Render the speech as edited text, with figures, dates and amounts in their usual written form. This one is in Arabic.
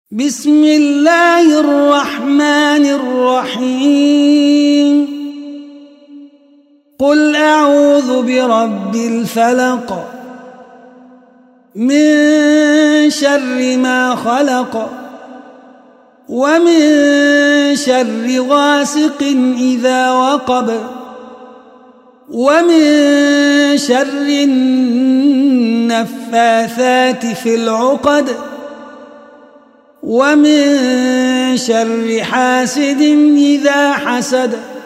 بسم الله الرحمن الرحيم قل أعوذ برب الفلق من شر ما خلق ومن شر غاسق إذا وقب ومن شر النفاثات في العقد ومن شر حاسد إذا حسد